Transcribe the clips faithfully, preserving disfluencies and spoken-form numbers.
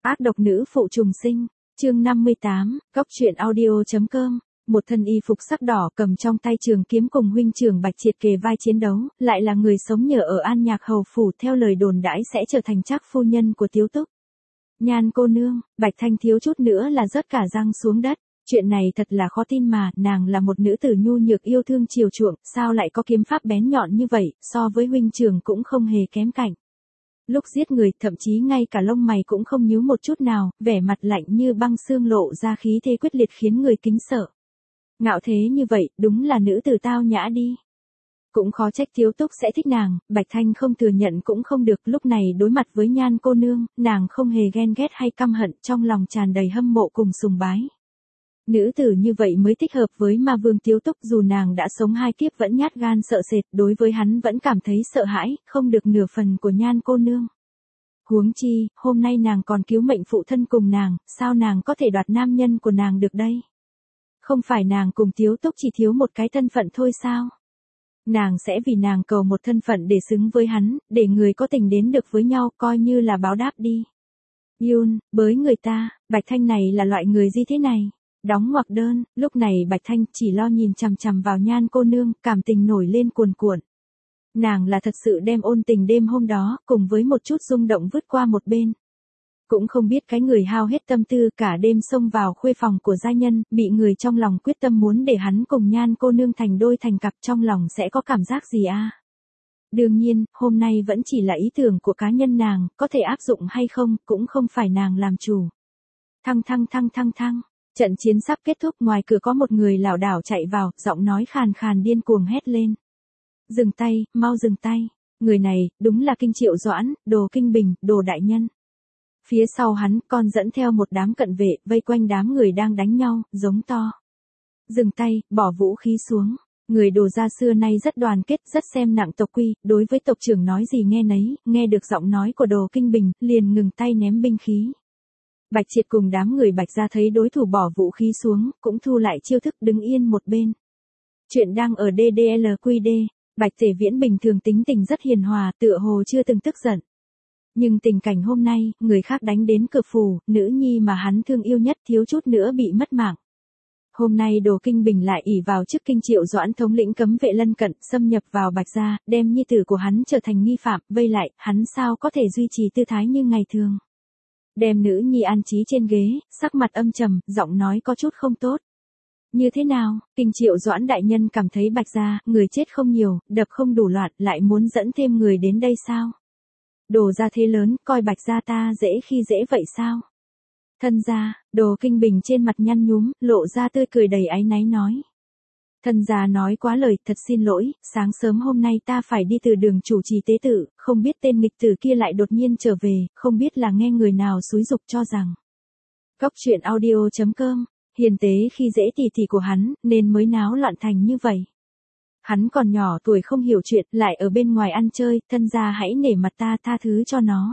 Ác độc nữ phụ trùng sinh, chương năm mươi tám, cóc truyện audio.com. Một thân y phục sắc đỏ cầm trong tay trường kiếm cùng huynh trưởng Bạch Triệt kề vai chiến đấu, lại là người sống nhờ ở An Nhạc hầu phủ, theo lời đồn đãi sẽ trở thành trác phu nhân của Tiếu Túc. Nhan cô nương, Bạch Thanh thiếu chút nữa là rớt cả răng xuống đất. Chuyện này thật là khó tin mà, nàng là một nữ tử nhu nhược yêu thương chiều chuộng, sao lại có kiếm pháp bén nhọn như vậy, so với huynh trưởng cũng không hề kém cạnh. Lúc giết người, thậm chí ngay cả lông mày cũng không nhíu một chút nào, vẻ mặt lạnh như băng xương lộ ra khí thế quyết liệt khiến người kính sợ. Ngạo thế như vậy, đúng là nữ tử tao nhã đi. Cũng khó trách Tiếu Túc sẽ thích nàng, Bạch Thanh không thừa nhận cũng không được, lúc này đối mặt với Nhan cô nương, nàng không hề ghen ghét hay căm hận, trong lòng tràn đầy hâm mộ cùng sùng bái. Nữ tử như vậy mới thích hợp với ma vương Tiếu Túc, dù nàng đã sống hai kiếp vẫn nhát gan sợ sệt, đối với hắn vẫn cảm thấy sợ hãi, không được nửa phần của Nhan cô nương. Huống chi, hôm nay nàng còn cứu mệnh phụ thân cùng nàng, sao nàng có thể đoạt nam nhân của nàng được đây? Không phải nàng cùng Tiếu Túc chỉ thiếu một cái thân phận thôi sao? Nàng sẽ vì nàng cầu một thân phận để xứng với hắn, để người có tình đến được với nhau, coi như là báo đáp đi. Yun, bới người ta, Bạch Thanh này là loại người gì thế này? Đóng ngoặc đơn, lúc này Bạch Thanh chỉ lo nhìn chằm chằm vào Nhan cô nương, cảm tình nổi lên cuồn cuộn. Nàng là thật sự đem ôn tình đêm hôm đó, cùng với một chút rung động vứt qua một bên. Cũng không biết cái người hao hết tâm tư cả đêm xông vào khuê phòng của gia nhân, bị người trong lòng quyết tâm muốn để hắn cùng Nhan cô nương thành đôi thành cặp, trong lòng sẽ có cảm giác gì à? Đương nhiên, hôm nay vẫn chỉ là ý tưởng của cá nhân nàng, có thể áp dụng hay không, cũng không phải nàng làm chủ. Thăng thăng thăng thăng thăng. Trận chiến sắp kết thúc, ngoài cửa có một người lảo đảo chạy vào, giọng nói khàn khàn điên cuồng hét lên. Dừng tay, mau dừng tay. Người này, đúng là Kinh Triệu Doãn, Đồ Kinh Bình, Đồ đại nhân. Phía sau hắn, còn dẫn theo một đám cận vệ, vây quanh đám người đang đánh nhau, giống to. Dừng tay, bỏ vũ khí xuống. Người Đồ gia xưa nay rất đoàn kết, rất xem nặng tộc quy, đối với tộc trưởng nói gì nghe nấy, nghe được giọng nói của Đồ Kinh Bình, liền ngừng tay ném binh khí. Bạch Triệt cùng đám người Bạch gia thấy đối thủ bỏ vũ khí xuống, cũng thu lại chiêu thức đứng yên một bên. Chuyện đang ở đê đê lờ quy đê, Bạch Tể Viễn bình thường tính tình rất hiền hòa, tựa hồ chưa từng tức giận. Nhưng tình cảnh hôm nay, người khác đánh đến cửa phủ, nữ nhi mà hắn thương yêu nhất thiếu chút nữa bị mất mạng. Hôm nay Đồ Kinh Bình lại ỷ vào chức Kinh Triệu Doãn thống lĩnh cấm vệ lân cận, xâm nhập vào Bạch gia, đem nhi tử của hắn trở thành nghi phạm, vây lại, hắn sao có thể duy trì tư thái như ngày thường. Đem nữ nhi an trí trên ghế, sắc mặt âm trầm, giọng nói có chút không tốt. Như thế nào, Kinh Triệu Doãn đại nhân cảm thấy Bạch gia, người chết không nhiều, đập không đủ loạt, lại muốn dẫn thêm người đến đây sao? Đồ gia thế lớn, coi Bạch gia ta dễ khi dễ vậy sao? Thân gia, Đồ Kinh Bình trên mặt nhăn nhúm, lộ ra tươi cười đầy áy náy nói. Thân gia nói quá lời, thật xin lỗi, sáng sớm hôm nay ta phải đi từ đường chủ trì tế tự, không biết tên nghịch tử kia lại đột nhiên trở về, không biết là nghe người nào xúi giục cho rằng. Cóc truyện audio.com, hiền tế khi dễ tỉ tỉ của hắn, nên mới náo loạn thành như vậy. Hắn còn nhỏ tuổi không hiểu chuyện, lại ở bên ngoài ăn chơi, thân gia hãy nể mặt ta tha thứ cho nó.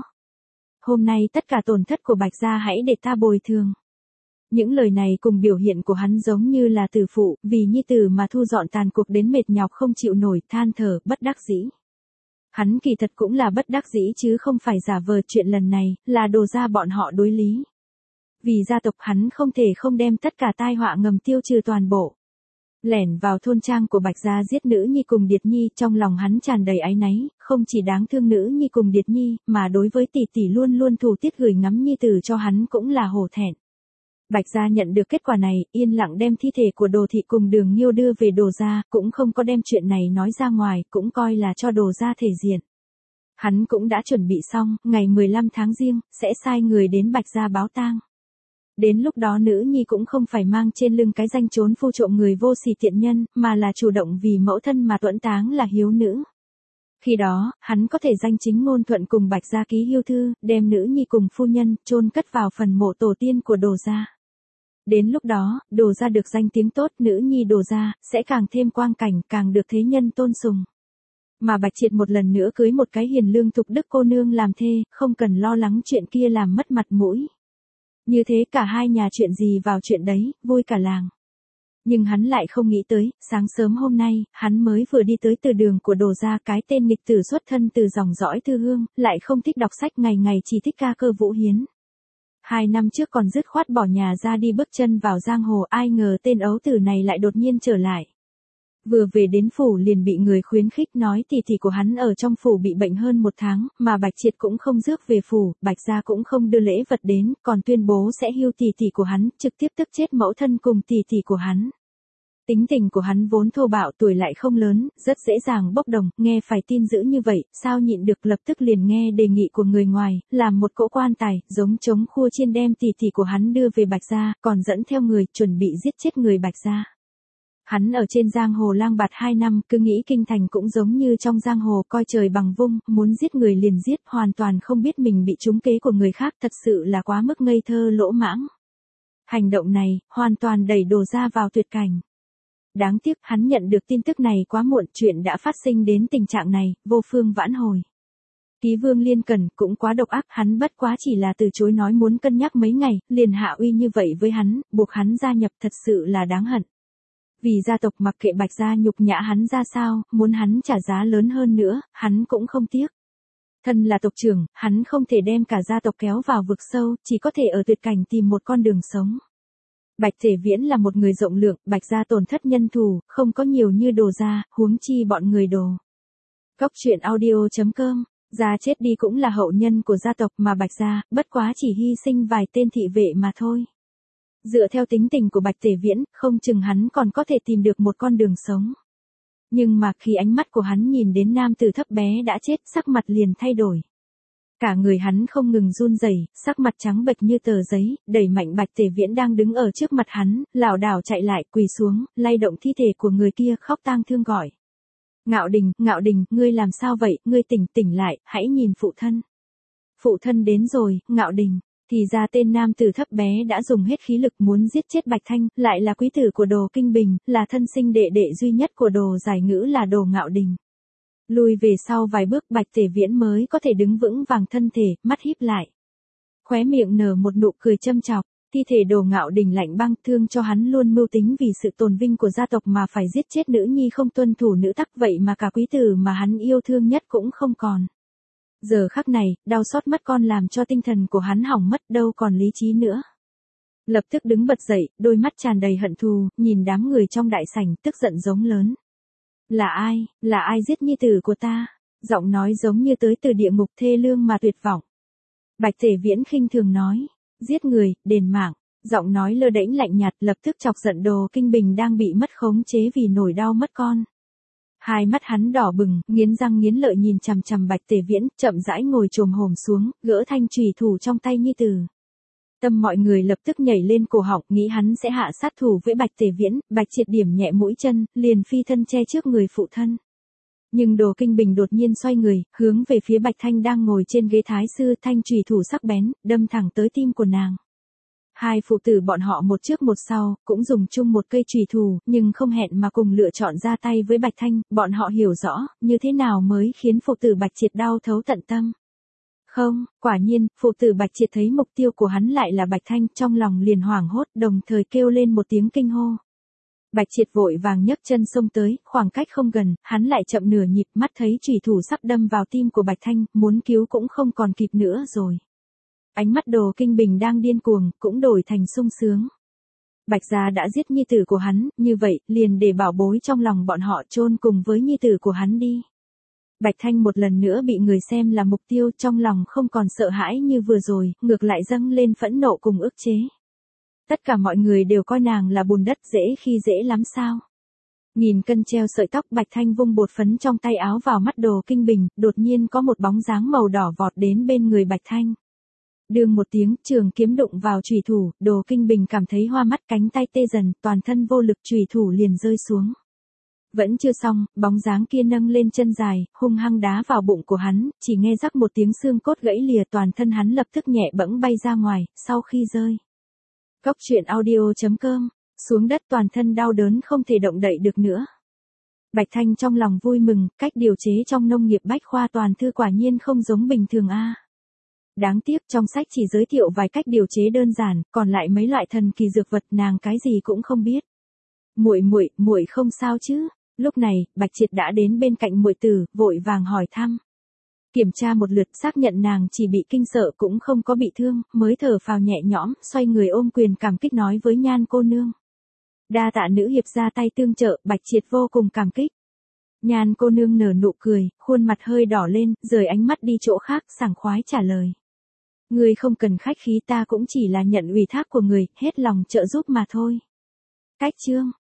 Hôm nay tất cả tổn thất của Bạch gia hãy để ta bồi thường. Những lời này cùng biểu hiện của hắn giống như là tử phụ, vì nhi tử mà thu dọn tàn cuộc đến mệt nhọc không chịu nổi, than thở, bất đắc dĩ. Hắn kỳ thật cũng là bất đắc dĩ chứ không phải giả vờ, chuyện lần này, là Đồ gia bọn họ đối lý. Vì gia tộc hắn không thể không đem tất cả tai họa ngầm tiêu trừ toàn bộ. Lẻn vào thôn trang của Bạch gia giết nữ nhi cùng Điệt nhi, trong lòng hắn tràn đầy áy náy, không chỉ đáng thương nữ nhi cùng Điệt nhi, mà đối với tỷ tỷ luôn luôn thủ tiết gửi ngắm nhi tử cho hắn cũng là hổ thẹn. Bạch gia nhận được kết quả này, yên lặng đem thi thể của Đồ thị cùng Đường Nghiêu đưa về Đồ gia, cũng không có đem chuyện này nói ra ngoài, cũng coi là cho Đồ gia thể diện. Hắn cũng đã chuẩn bị xong, ngày mười lăm tháng Giêng, sẽ sai người đến Bạch gia báo tang. Đến lúc đó nữ nhi cũng không phải mang trên lưng cái danh trốn phu trộm người vô sỉ tiện nhân, mà là chủ động vì mẫu thân mà tuẫn táng là hiếu nữ. Khi đó, hắn có thể danh chính ngôn thuận cùng Bạch gia ký hiêu thư, đem nữ nhi cùng phu nhân, chôn cất vào phần mộ tổ tiên của Đồ gia. Đến lúc đó, Đồ gia được danh tiếng tốt, nữ nhi Đồ gia, sẽ càng thêm quang cảnh, càng được thế nhân tôn sùng. Mà Bạch Triệt một lần nữa cưới một cái hiền lương thục đức cô nương làm thê, không cần lo lắng chuyện kia làm mất mặt mũi. Như thế cả hai nhà chuyện gì vào chuyện đấy, vui cả làng. Nhưng hắn lại không nghĩ tới, sáng sớm hôm nay, hắn mới vừa đi tới từ đường của Đồ gia, cái tên nghịch tử xuất thân từ dòng dõi Thư Hương, lại không thích đọc sách, ngày ngày chỉ thích ca cơ vũ hiến. Hai năm trước còn dứt khoát bỏ nhà ra đi bước chân vào giang hồ, ai ngờ tên ấu tử này lại đột nhiên trở lại. Vừa về đến phủ liền bị người khuyến khích nói tỷ tỷ của hắn ở trong phủ bị bệnh hơn một tháng, mà Bạch Triệt cũng không rước về phủ, Bạch gia cũng không đưa lễ vật đến, còn tuyên bố sẽ hưu tỷ tỷ của hắn, trực tiếp tức chết mẫu thân cùng tỷ tỷ của hắn. Tính tình của hắn vốn thô bạo, tuổi lại không lớn, rất dễ dàng bốc đồng, nghe phải tin dữ như vậy, sao nhịn được, lập tức liền nghe đề nghị của người ngoài, làm một cỗ quan tài, giống trống khua chiên đem tỷ tỷ của hắn đưa về Bạch gia, còn dẫn theo người, chuẩn bị giết chết người Bạch gia. Hắn ở trên giang hồ lang bạt hai năm, cứ nghĩ kinh thành cũng giống như trong giang hồ, coi trời bằng vung, muốn giết người liền giết, hoàn toàn không biết mình bị trúng kế của người khác, thật sự là quá mức ngây thơ lỗ mãng. Hành động này, hoàn toàn đẩy Đồ gia vào tuyệt cảnh. Đáng tiếc, hắn nhận được tin tức này quá muộn, chuyện đã phát sinh đến tình trạng này, vô phương vãn hồi. Ký Vương Liên Cẩn cũng quá độc ác, hắn bất quá chỉ là từ chối nói muốn cân nhắc mấy ngày, liền hạ uy như vậy với hắn, buộc hắn gia nhập, thật sự là đáng hận. Vì gia tộc mặc kệ Bạch gia nhục nhã hắn ra sao, muốn hắn trả giá lớn hơn nữa, hắn cũng không tiếc. Thân là tộc trưởng, hắn không thể đem cả gia tộc kéo vào vực sâu, chỉ có thể ở tuyệt cảnh tìm một con đường sống. Bạch Thể Viễn là một người rộng lượng, Bạch gia tổn thất nhân thủ, không có nhiều như Đồ gia, huống chi bọn người Đồ. Cốc truyện audio chấm com, gia chết đi cũng là hậu nhân của gia tộc mà Bạch gia, bất quá chỉ hy sinh vài tên thị vệ mà thôi. Dựa theo tính tình của Bạch Thể Viễn, không chừng hắn còn có thể tìm được một con đường sống. Nhưng mà khi ánh mắt của hắn nhìn đến nam tử thấp bé đã chết, sắc mặt liền thay đổi. Cả người hắn không ngừng run rẩy, sắc mặt trắng bệch như tờ giấy, đẩy mạnh Bạch Thể Viễn đang đứng ở trước mặt hắn, lảo đảo chạy lại, quỳ xuống, lay động thi thể của người kia, khóc tang thương gọi. Ngạo Đình, Ngạo Đình, ngươi làm sao vậy, ngươi tỉnh tỉnh lại, hãy nhìn phụ thân. Phụ thân đến rồi, Ngạo Đình. Thì ra tên nam tử thấp bé đã dùng hết khí lực muốn giết chết Bạch Thanh, lại là quý tử của Đồ Kinh Bình, là thân sinh đệ đệ duy nhất của Đồ Giải Ngữ là Đồ Ngạo Đình. Lùi về sau vài bước, Bạch Thể Viễn mới có thể đứng vững vàng thân thể, mắt híp lại. Khóe miệng nở một nụ cười châm chọc, thi thể Đồ Ngạo Đình lạnh băng, thương cho hắn luôn mưu tính vì sự tồn vinh của gia tộc mà phải giết chết nữ nhi không tuân thủ nữ tắc, vậy mà cả quý tử mà hắn yêu thương nhất cũng không còn. Giờ khắc này, đau xót mất con làm cho tinh thần của hắn hỏng mất, đâu còn lý trí nữa. Lập tức đứng bật dậy, đôi mắt tràn đầy hận thù, nhìn đám người trong đại sảnh, tức giận giống lớn. Là ai, là ai giết nhi tử của ta? Giọng nói giống như tới từ địa ngục thê lương mà tuyệt vọng. Bạch Thể Viễn khinh thường nói, giết người, đền mạng. Giọng nói lơ đễnh lạnh nhạt, lập tức chọc giận Đồ Kinh Bình đang bị mất khống chế vì nổi đau mất con. Hai mắt hắn đỏ bừng, nghiến răng nghiến lợi nhìn chằm chằm Bạch Thể Viễn, chậm rãi ngồi chồm hổm xuống, gỡ thanh chùy thủ trong tay nhi tử. Tâm mọi người lập tức nhảy lên cổ họng, nghĩ hắn sẽ hạ sát thủ với Bạch Thể Viễn, Bạch Triệt điểm nhẹ mũi chân, liền phi thân che trước người phụ thân. Nhưng Đồ Kinh Bình đột nhiên xoay người, hướng về phía Bạch Thanh đang ngồi trên ghế thái sư, thanh chùy thủ sắc bén, đâm thẳng tới tim của nàng. Hai phụ tử bọn họ một trước một sau, cũng dùng chung một cây chùy thủ, nhưng không hẹn mà cùng lựa chọn ra tay với Bạch Thanh, bọn họ hiểu rõ, như thế nào mới khiến phụ tử Bạch Triệt đau thấu tận tâm. Không, quả nhiên, phụ tử Bạch Triệt thấy mục tiêu của hắn lại là Bạch Thanh, trong lòng liền hoảng hốt, đồng thời kêu lên một tiếng kinh hô. Bạch Triệt vội vàng nhấc chân xông tới, khoảng cách không gần, hắn lại chậm nửa nhịp, mắt thấy chùy thủ sắp đâm vào tim của Bạch Thanh, muốn cứu cũng không còn kịp nữa rồi. Ánh mắt Đồ Kinh Bình đang điên cuồng, cũng đổi thành sung sướng. Bạch gia đã giết nhi tử của hắn, như vậy, liền để bảo bối trong lòng bọn họ chôn cùng với nhi tử của hắn đi. Bạch Thanh một lần nữa bị người xem là mục tiêu, trong lòng không còn sợ hãi như vừa rồi, ngược lại dâng lên phẫn nộ cùng ức chế. Tất cả mọi người đều coi nàng là bùn đất, dễ khi dễ lắm sao. Nhìn cân treo sợi tóc, Bạch Thanh vung bột phấn trong tay áo vào mắt Đồ Kinh Bình, đột nhiên có một bóng dáng màu đỏ vọt đến bên người Bạch Thanh. Đương một tiếng, trường kiếm đụng vào chùy thủ, Đồ Kinh Bình cảm thấy hoa mắt, cánh tay tê dần, toàn thân vô lực, chùy thủ liền rơi xuống. Vẫn chưa xong, bóng dáng kia nâng lên chân dài, hung hăng đá vào bụng của hắn, chỉ nghe rắc một tiếng xương cốt gãy lìa, toàn thân hắn lập tức nhẹ bẫng bay ra ngoài, sau khi rơi. Cốc truyện audio chấm com, xuống đất toàn thân đau đớn không thể động đậy được nữa. Bạch Thanh trong lòng vui mừng, cách điều chế trong nông nghiệp bách khoa toàn thư quả nhiên không giống bình thường a. À. Đáng tiếc trong sách chỉ giới thiệu vài cách điều chế đơn giản, còn lại mấy loại thần kỳ dược vật nàng cái gì cũng không biết. Muội muội, muội không sao chứ? Lúc này, Bạch Triệt đã đến bên cạnh muội tử, vội vàng hỏi thăm. Kiểm tra một lượt xác nhận nàng chỉ bị kinh sợ cũng không có bị thương, mới thở phào nhẹ nhõm, xoay người ôm quyền cảm kích nói với Nhan cô nương. Đa tạ nữ hiệp ra tay tương trợ, Bạch Triệt vô cùng cảm kích. Nhan cô nương nở nụ cười, khuôn mặt hơi đỏ lên, rời ánh mắt đi chỗ khác, sảng khoái trả lời. Ngươi không cần khách khí, ta cũng chỉ là nhận ủy thác của người, hết lòng trợ giúp mà thôi. Cách chương